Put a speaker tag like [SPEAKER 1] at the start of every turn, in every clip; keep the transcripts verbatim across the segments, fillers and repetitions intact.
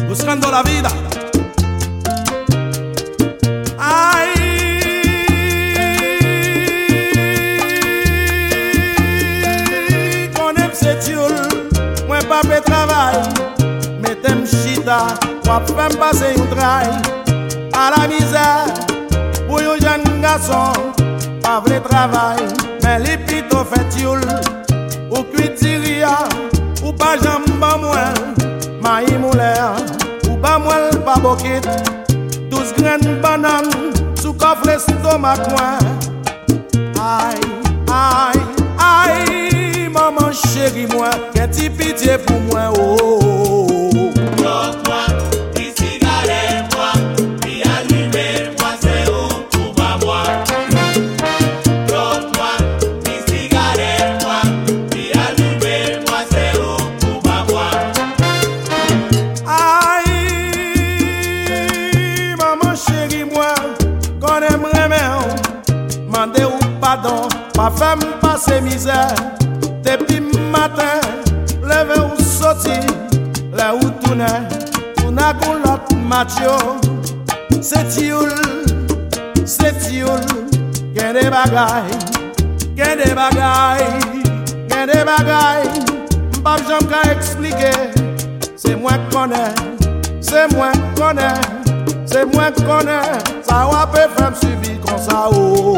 [SPEAKER 1] buscando la vida. Ay, konem se tioul, mwen pa pe travay, metem chita, wap fem pase yon tray. A la misère, pou yon jen gason, pa vle travay, men li pito fe tioul. Ou kuitiria, ou pa jamba mwen, ma imouler, ou pa mwen pa bokit, douze graines banan, sou kof l'estomac mwen. Ay, ay, ay, maman chéri mwen, gen ti pitié pou mwen, oh, oh, oh. Ma femme passe misère, depuis matin, leve ou sorti, là où tourne, on a qu'on l'autre macho. C'est tioul, c'est tioul, gen des bagailles, gen des bagailles, gen des bagailles, m'pas j'aime qu'à expliquer, c'est moi qui connais, c'est moi qui connais, c'est moi qui connais, ça va pas faire subir comme ça, oh.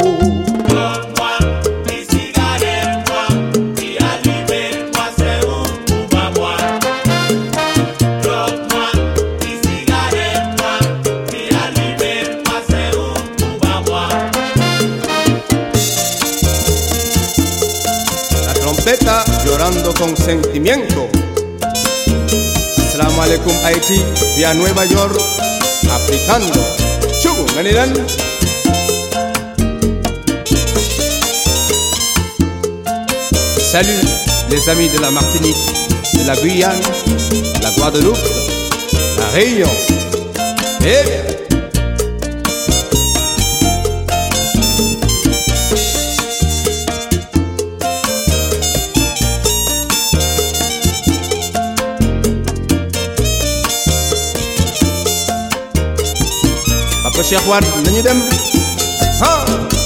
[SPEAKER 2] Llorando con sentimiento. Assalamu alaikum Haïti, via Nueva York, africando. Chugu, Manilan. Salut les amis de la Martinique, de la Guyane, la Guadeloupe, la Réunion. Eh bien. Cheikh Wade nañu dem ha